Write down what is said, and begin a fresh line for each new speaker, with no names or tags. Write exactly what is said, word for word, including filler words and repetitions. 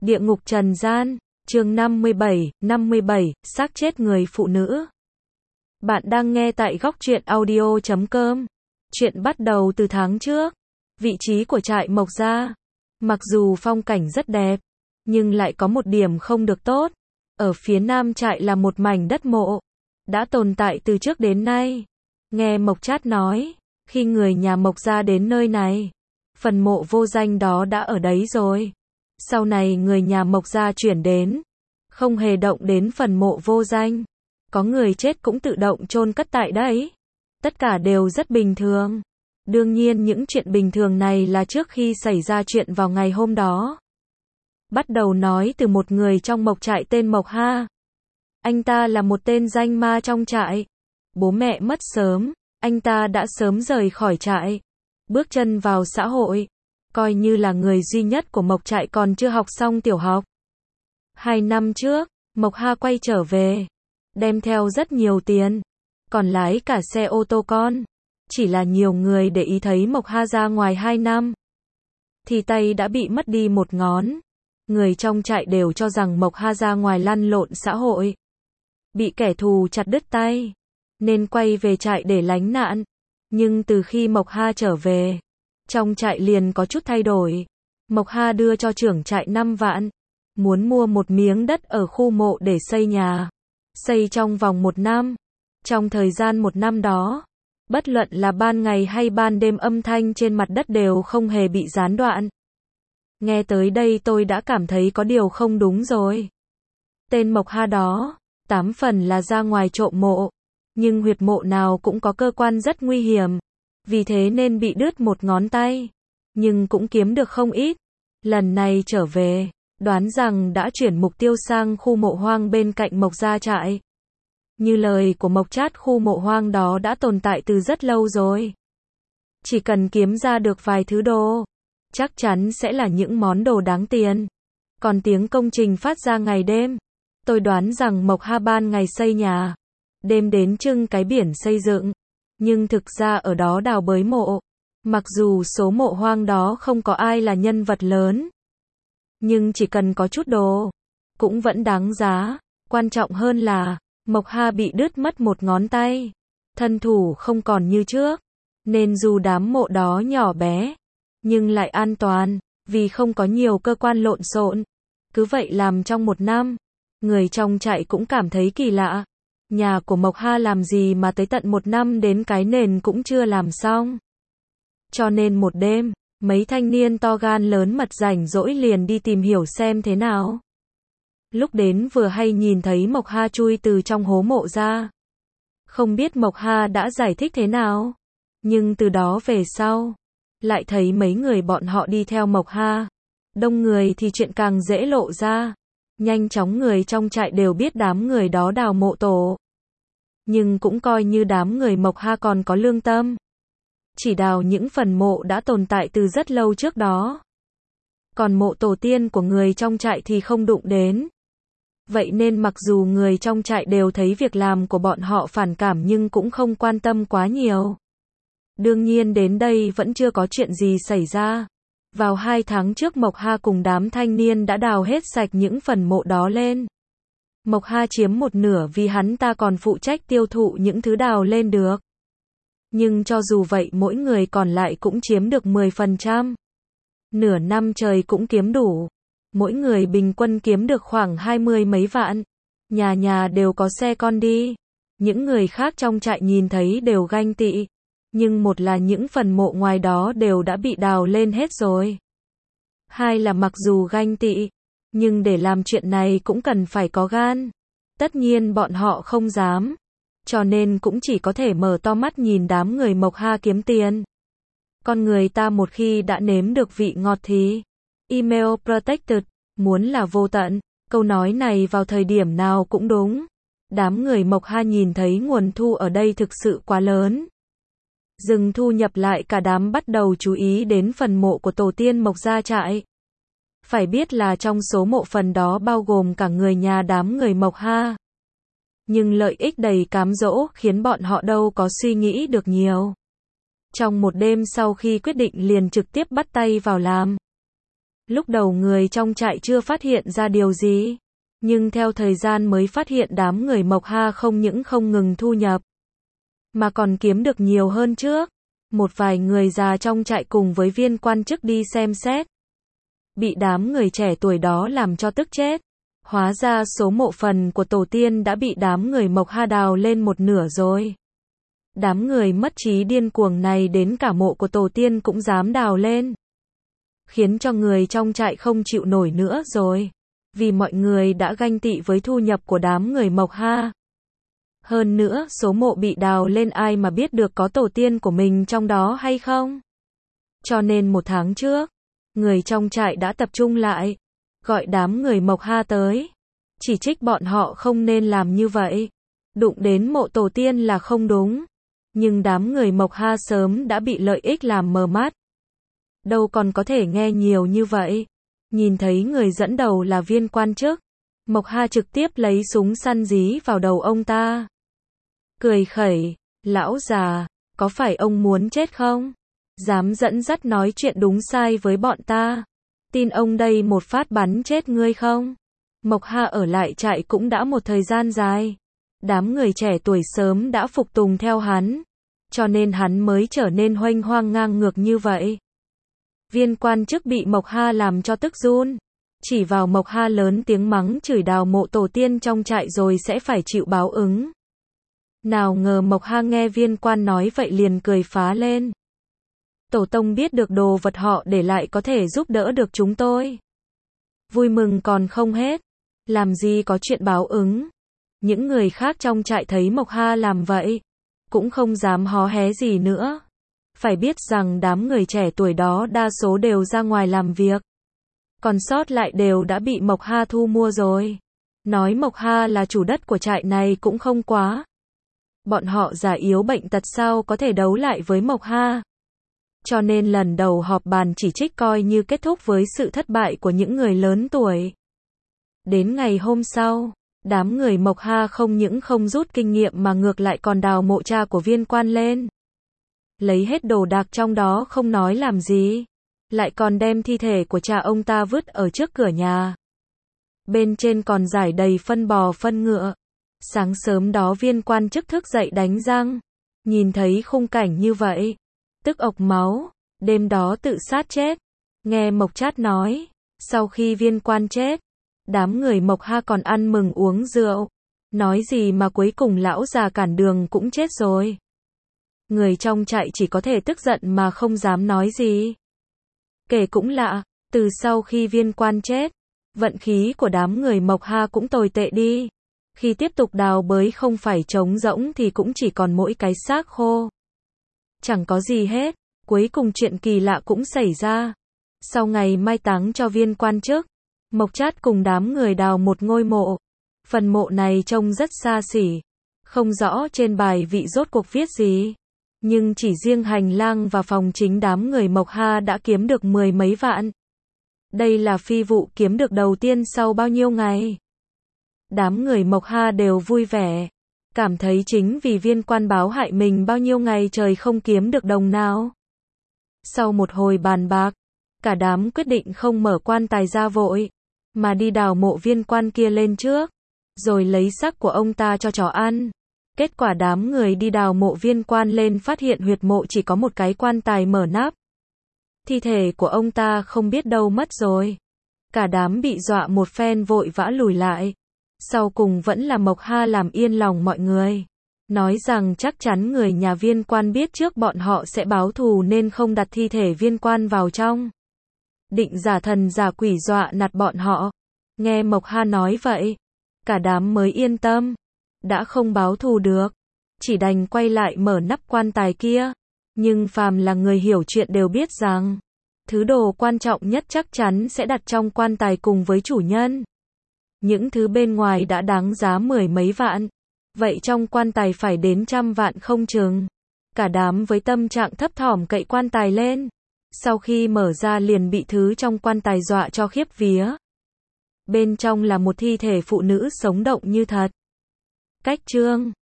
Địa ngục trần gian, chương năm mươi bảy, năm mươi bảy, xác chết người phụ nữ. Bạn đang nghe tại góc truyện audio chấm com. Chuyện bắt đầu từ tháng trước. Vị trí của trại Mộc Gia. Mặc dù phong cảnh rất đẹp, nhưng lại có một điểm không được tốt. Ở phía nam trại là một mảnh đất mộ, đã tồn tại từ trước đến nay. Nghe Mộc Trát nói, khi người nhà Mộc Gia đến nơi này, phần mộ vô danh đó đã ở đấy rồi. Sau này người nhà Mộc Gia chuyển đến, không hề động đến phần mộ vô danh. Có người chết cũng tự động chôn cất tại đấy. Tất cả đều rất bình thường. Đương nhiên những chuyện bình thường này là trước khi xảy ra chuyện vào ngày hôm đó. Bắt đầu nói từ một người trong Mộc trại tên Mộc Ha. Anh ta là một tên danh ma trong trại. Bố mẹ mất sớm, anh ta đã sớm rời khỏi trại, bước chân vào xã hội, coi như là người duy nhất của Mộc trại còn chưa học xong tiểu học. Hai năm trước, Mộc Ha quay trở về, đem theo rất nhiều tiền, còn lái cả xe ô tô con. Chỉ là nhiều người để ý thấy Mộc Ha ra ngoài hai năm, thì tay đã bị mất đi một ngón. Người trong trại đều cho rằng Mộc Ha ra ngoài lăn lộn xã hội, bị kẻ thù chặt đứt tay, nên quay về trại để lánh nạn. Nhưng từ khi Mộc Ha trở về, trong trại liền có chút thay đổi. Mộc Ha đưa cho trưởng trại năm vạn, muốn mua một miếng đất ở khu mộ để xây nhà, xây trong vòng một năm. Trong thời gian một năm đó, bất luận là ban ngày hay ban đêm âm thanh trên mặt đất đều không hề bị gián đoạn. Nghe tới đây tôi đã cảm thấy có điều không đúng rồi. Tên Mộc Ha đó, tám phần là ra ngoài trộm mộ, nhưng huyệt mộ nào cũng có cơ quan rất nguy hiểm, vì thế nên bị đứt một ngón tay, nhưng cũng kiếm được không ít. Lần này trở về, đoán rằng đã chuyển mục tiêu sang khu mộ hoang bên cạnh Mộc Gia trại. Như lời của Mộc Trát, khu mộ hoang đó đã tồn tại từ rất lâu rồi. Chỉ cần kiếm ra được vài thứ đồ, chắc chắn sẽ là những món đồ đáng tiền. Còn tiếng công trình phát ra ngày đêm, tôi đoán rằng Mộc Ha ban ngày xây nhà, đêm đến trưng cái biển xây dựng. Nhưng thực ra ở đó đào bới mộ. Mặc dù số mộ hoang đó không có ai là nhân vật lớn, nhưng chỉ cần có chút đồ, cũng vẫn đáng giá. Quan trọng hơn là, Mộc Ha bị đứt mất một ngón tay, thân thủ không còn như trước, nên dù đám mộ đó nhỏ bé, nhưng lại an toàn, vì không có nhiều cơ quan lộn xộn. Cứ vậy làm trong một năm, người trong trại cũng cảm thấy kỳ lạ. Nhà của Mộc Ha làm gì mà tới tận một năm đến cái nền cũng chưa làm xong. Cho nên một đêm, mấy thanh niên to gan lớn mật rảnh rỗi liền đi tìm hiểu xem thế nào. Lúc đến vừa hay nhìn thấy Mộc Ha chui từ trong hố mộ ra. Không biết Mộc Ha đã giải thích thế nào, nhưng từ đó về sau, lại thấy mấy người bọn họ đi theo Mộc Ha. Đông người thì chuyện càng dễ lộ ra. Nhanh chóng người trong trại đều biết đám người đó đào mộ tổ. Nhưng cũng coi như đám người Mộc Ha còn có lương tâm. Chỉ đào những phần mộ đã tồn tại từ rất lâu trước đó. Còn mộ tổ tiên của người trong trại thì không đụng đến. Vậy nên mặc dù người trong trại đều thấy việc làm của bọn họ phản cảm nhưng cũng không quan tâm quá nhiều. Đương nhiên đến đây vẫn chưa có chuyện gì xảy ra. Vào hai tháng trước Mộc Ha cùng đám thanh niên đã đào hết sạch những phần mộ đó lên. Mộc Ha chiếm một nửa vì hắn ta còn phụ trách tiêu thụ những thứ đào lên được. Nhưng cho dù vậy mỗi người còn lại cũng chiếm được mười phần trăm. Nửa năm trời cũng kiếm đủ. Mỗi người bình quân kiếm được khoảng hai mươi mấy vạn. Nhà nhà đều có xe con đi. Những người khác trong trại nhìn thấy đều ganh tị. Nhưng một là những phần mộ ngoài đó đều đã bị đào lên hết rồi. Hai là mặc dù ganh tị, nhưng để làm chuyện này cũng cần phải có gan. Tất nhiên bọn họ không dám. Cho nên cũng chỉ có thể mở to mắt nhìn đám người Mộc Ha kiếm tiền. Con người ta một khi đã nếm được vị ngọt thì email protected, muốn là vô tận. Câu nói này vào thời điểm nào cũng đúng. Đám người Mộc Ha nhìn thấy nguồn thu ở đây thực sự quá lớn. Dừng thu nhập lại cả đám bắt đầu chú ý đến phần mộ của tổ tiên Mộc Gia trại. Phải biết là trong số mộ phần đó bao gồm cả người nhà đám người Mộc Ha. Nhưng lợi ích đầy cám dỗ khiến bọn họ đâu có suy nghĩ được nhiều. Trong một đêm sau khi quyết định liền trực tiếp bắt tay vào làm. Lúc đầu người trong trại chưa phát hiện ra điều gì, nhưng theo thời gian mới phát hiện đám người Mộc Ha không những không ngừng thu nhập, mà còn kiếm được nhiều hơn trước. Một vài người già trong trại cùng với viên quan chức đi xem xét, bị đám người trẻ tuổi đó làm cho tức chết. Hóa ra số mộ phần của tổ tiên đã bị đám người Mộc Ha đào lên một nửa rồi. Đám người mất trí điên cuồng này đến cả mộ của tổ tiên cũng dám đào lên, khiến cho người trong trại không chịu nổi nữa rồi, vì mọi người đã ganh tị với thu nhập của đám người Mộc Ha. Hơn nữa, số mộ bị đào lên ai mà biết được có tổ tiên của mình trong đó hay không. Cho nên một tháng trước, người trong trại đã tập trung lại, gọi đám người Mộc Ha tới, chỉ trích bọn họ không nên làm như vậy. Đụng đến mộ tổ tiên là không đúng. Nhưng đám người Mộc Ha sớm đã bị lợi ích làm mờ mắt, đâu còn có thể nghe nhiều như vậy. Nhìn thấy người dẫn đầu là viên quan chức, Mộc Ha trực tiếp lấy súng săn dí vào đầu ông ta. Cười khẩy, lão già, có phải ông muốn chết không? Dám dẫn dắt nói chuyện đúng sai với bọn ta. Tin ông đây một phát bắn chết ngươi không? Mộc Ha ở lại trại cũng đã một thời gian dài. Đám người trẻ tuổi sớm đã phục tùng theo hắn, cho nên hắn mới trở nên huênh hoang ngang ngược như vậy. Viên quan chức bị Mộc Ha làm cho tức run, chỉ vào Mộc Ha lớn tiếng mắng chửi đào mộ tổ tiên trong trại rồi sẽ phải chịu báo ứng. Nào ngờ Mộc Ha nghe viên quan nói vậy liền cười phá lên. Tổ tông biết được đồ vật họ để lại có thể giúp đỡ được chúng tôi. Vui mừng còn không hết, làm gì có chuyện báo ứng. Những người khác trong trại thấy Mộc Ha làm vậy, cũng không dám hó hé gì nữa. Phải biết rằng đám người trẻ tuổi đó đa số đều ra ngoài làm việc, còn sót lại đều đã bị Mộc Ha thu mua rồi. Nói Mộc Ha là chủ đất của trại này cũng không quá. Bọn họ già yếu bệnh tật sao có thể đấu lại với Mộc Ha. Cho nên lần đầu họp bàn chỉ trích coi như kết thúc với sự thất bại của những người lớn tuổi. Đến ngày hôm sau, đám người Mộc Ha không những không rút kinh nghiệm mà ngược lại còn đào mộ cha của viên quan lên. Lấy hết đồ đạc trong đó không nói làm gì, lại còn đem thi thể của cha ông ta vứt ở trước cửa nhà. Bên trên còn rải đầy phân bò phân ngựa. Sáng sớm đó viên quan chức thức dậy đánh răng, nhìn thấy khung cảnh như vậy, tức ộc máu, đêm đó tự sát chết. Nghe Mộc Trát nói, sau khi viên quan chết, đám người Mộc Ha còn ăn mừng uống rượu, nói gì mà cuối cùng lão già cản đường cũng chết rồi. Người trong trại chỉ có thể tức giận mà không dám nói gì. Kể cũng lạ, từ sau khi viên quan chết, vận khí của đám người Mộc Ha cũng tồi tệ đi. Khi tiếp tục đào bới không phải trống rỗng thì cũng chỉ còn mỗi cái xác khô. Chẳng có gì hết, cuối cùng chuyện kỳ lạ cũng xảy ra. Sau ngày mai táng cho viên quan chức, Mộc Trát cùng đám người đào một ngôi mộ. Phần mộ này trông rất xa xỉ, không rõ trên bài vị rốt cuộc viết gì. Nhưng chỉ riêng hành lang và phòng chính đám người Mộc Ha đã kiếm được mười mấy vạn. Đây là phi vụ kiếm được đầu tiên sau bao nhiêu ngày. Đám người Mộc Ha đều vui vẻ, cảm thấy chính vì viên quan báo hại mình bao nhiêu ngày trời không kiếm được đồng nào. Sau một hồi bàn bạc, cả đám quyết định không mở quan tài ra vội, mà đi đào mộ viên quan kia lên trước, rồi lấy xác của ông ta cho chó ăn. Kết quả đám người đi đào mộ viên quan lên phát hiện huyệt mộ chỉ có một cái quan tài mở nắp. Thi thể của ông ta không biết đâu mất rồi. Cả đám bị dọa một phen vội vã lùi lại. Sau cùng vẫn là Mộc Ha làm yên lòng mọi người. Nói rằng chắc chắn người nhà viên quan biết trước bọn họ sẽ báo thù nên không đặt thi thể viên quan vào trong. Định giả thần giả quỷ dọa nạt bọn họ. Nghe Mộc Ha nói vậy, cả đám mới yên tâm. Đã không báo thù được, chỉ đành quay lại mở nắp quan tài kia. Nhưng phàm là người hiểu chuyện đều biết rằng, thứ đồ quan trọng nhất chắc chắn sẽ đặt trong quan tài cùng với chủ nhân. Những thứ bên ngoài đã đáng giá mười mấy vạn, vậy trong quan tài phải đến trăm vạn không chừng. Cả đám với tâm trạng thấp thỏm cậy quan tài lên. Sau khi mở ra liền bị thứ trong quan tài dọa cho khiếp vía. Bên trong là một thi thể phụ nữ sống động như thật. Cách chương